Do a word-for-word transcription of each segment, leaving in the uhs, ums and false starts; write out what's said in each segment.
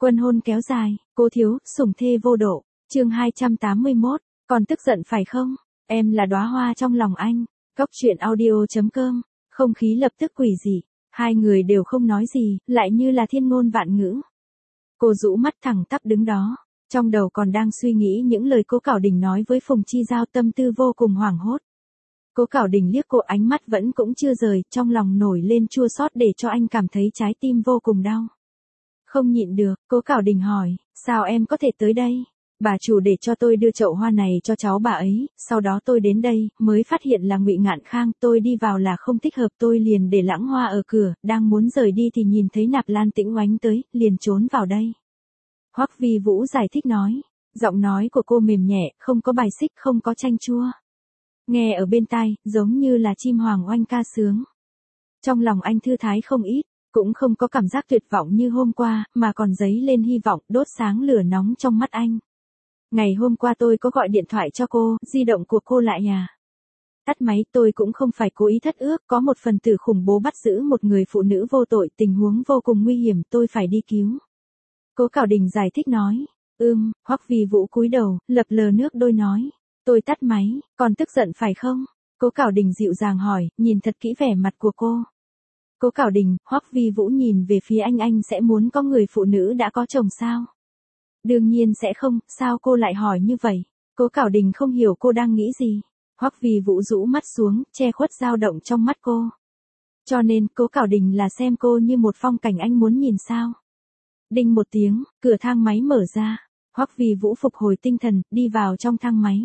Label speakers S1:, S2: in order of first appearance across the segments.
S1: Quân hôn kéo dài, cố thiếu, sủng thê vô độ, chương hai trăm tám mươi mốt, còn tức giận phải không? Em là đóa hoa trong lòng anh. Cốc truyện audio chấm com, không khí lập tức quỷ dị, hai người đều không nói gì, lại như là thiên ngôn vạn ngữ. Cô rũ mắt thẳng tắp đứng đó, trong đầu còn đang suy nghĩ những lời Cố Cảo Đình nói với Phùng Chi Giao, tâm tư vô cùng hoảng hốt. Cố Cảo Đình liếc cô, ánh mắt vẫn cũng chưa rời, trong lòng nổi lên chua xót để cho anh cảm thấy trái tim vô cùng đau. Không nhịn được, Cố Cảo Đình hỏi, sao em có thể tới đây? Bà chủ để cho tôi đưa chậu hoa này cho cháu bà ấy, sau đó tôi đến đây, mới phát hiện là Ngụy Ngạn Khang, tôi đi vào là không thích hợp, tôi liền để lãng hoa ở cửa, đang muốn rời đi thì nhìn thấy Nạp Lan Tĩnh oánh tới, liền trốn vào đây. Hoắc Vi Vũ giải thích nói, giọng nói của cô mềm nhẹ, không có bài xích, không có chanh chua. Nghe ở bên tai, giống như là chim hoàng oanh ca sướng. Trong lòng anh thư thái không ít, cũng không có cảm giác tuyệt vọng như hôm qua, mà còn dấy lên hy vọng, đốt sáng lửa nóng trong mắt anh. Ngày hôm qua tôi có gọi điện thoại cho cô, di động của cô lại à? Tắt máy, tôi cũng không phải cố ý thất ước, có một phần tử khủng bố bắt giữ một người phụ nữ vô tội, tình huống vô cùng nguy hiểm, tôi phải đi cứu. Cố Cảo Đình giải thích nói, ưm, Hoắc Vi Vũ cúi đầu, lập lờ nước đôi nói, tôi tắt máy, còn tức giận phải không? Cố Cảo Đình dịu dàng hỏi, nhìn thật kỹ vẻ mặt của cô. Cố Cảo Đình, Hoắc Vi Vũ nhìn về phía anh, anh sẽ muốn có người phụ nữ đã có chồng sao? Đương nhiên sẽ không, sao cô lại hỏi như vậy? Cố Cảo Đình không hiểu cô đang nghĩ gì. Hoắc Vi Vũ rũ mắt xuống, che khuất dao động trong mắt cô. Cho nên, Cố Cảo Đình là xem cô như một phong cảnh anh muốn nhìn sao? Đinh một tiếng, cửa thang máy mở ra. Hoắc Vi Vũ phục hồi tinh thần, đi vào trong thang máy.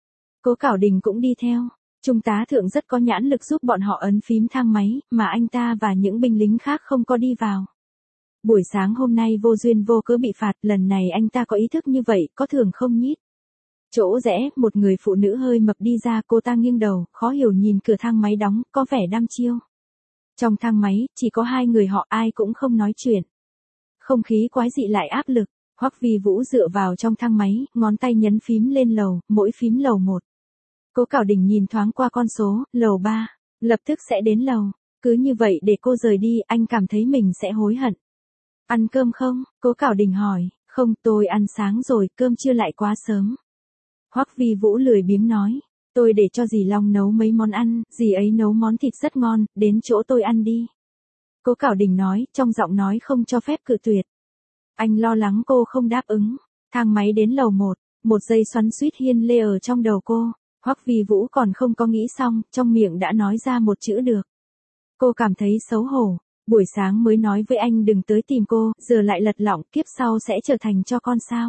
S1: Cố Cảo Đình cũng đi theo. Trung tá thượng rất có nhãn lực giúp bọn họ ấn phím thang máy, mà anh ta và những binh lính khác không có đi vào. Buổi sáng hôm nay vô duyên vô cớ bị phạt, lần này anh ta có ý thức như vậy, có thường không nhít. Chỗ rẽ, một người phụ nữ hơi mập đi ra, cô ta nghiêng đầu, khó hiểu nhìn cửa thang máy đóng, có vẻ đăm chiêu. Trong thang máy, chỉ có hai người họ, ai cũng không nói chuyện. Không khí quái dị lại áp lực, Hoắc Vi Vũ dựa vào trong thang máy, ngón tay nhấn phím lên lầu, mỗi phím lầu một. Cố Cảo Đình nhìn thoáng qua con số, lầu ba, lập tức sẽ đến lầu. Cứ như vậy để cô rời đi, anh cảm thấy mình sẽ hối hận. Ăn cơm không? Cố Cảo Đình hỏi. Không, tôi ăn sáng rồi, cơm trưa lại quá sớm. Hoắc Vi Vũ lười biếng nói. Tôi để cho dì Long nấu mấy món ăn, dì ấy nấu món thịt rất ngon, đến chỗ tôi ăn đi. Cố Cảo Đình nói, trong giọng nói không cho phép cự tuyệt. Anh lo lắng cô không đáp ứng. Thang máy đến lầu một, một giây xoắn xuýt hiên lê ở trong đầu cô. Hoắc Vi Vũ còn không có nghĩ xong, trong miệng đã nói ra một chữ được. Cô cảm thấy xấu hổ. Buổi sáng mới nói với anh đừng tới tìm cô, giờ lại lật lọng, kiếp sau sẽ trở thành cho con sao.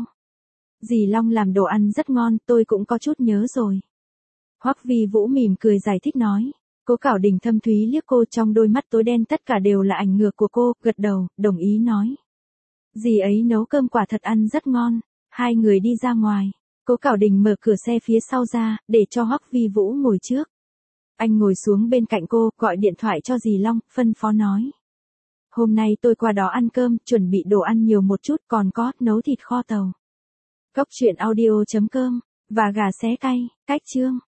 S1: Dì Long làm đồ ăn rất ngon, tôi cũng có chút nhớ rồi. Hoắc Vi Vũ mỉm cười giải thích nói. Cố Cảo Đình thâm thúy liếc cô, trong đôi mắt tối đen tất cả đều là ảnh ngược của cô, gật đầu, đồng ý nói. Dì ấy nấu cơm quả thật ăn rất ngon. Hai người đi ra ngoài. Cố Cảo Đình mở cửa xe phía sau ra, để cho Hoắc Vi Vũ ngồi trước. Anh ngồi xuống bên cạnh cô, gọi điện thoại cho dì Long, phân phó nói. Hôm nay tôi qua đó ăn cơm, chuẩn bị đồ ăn nhiều một chút, còn có, nấu thịt kho tàu. Cốc truyện audio chấm com, và gà xé cay, cách chương.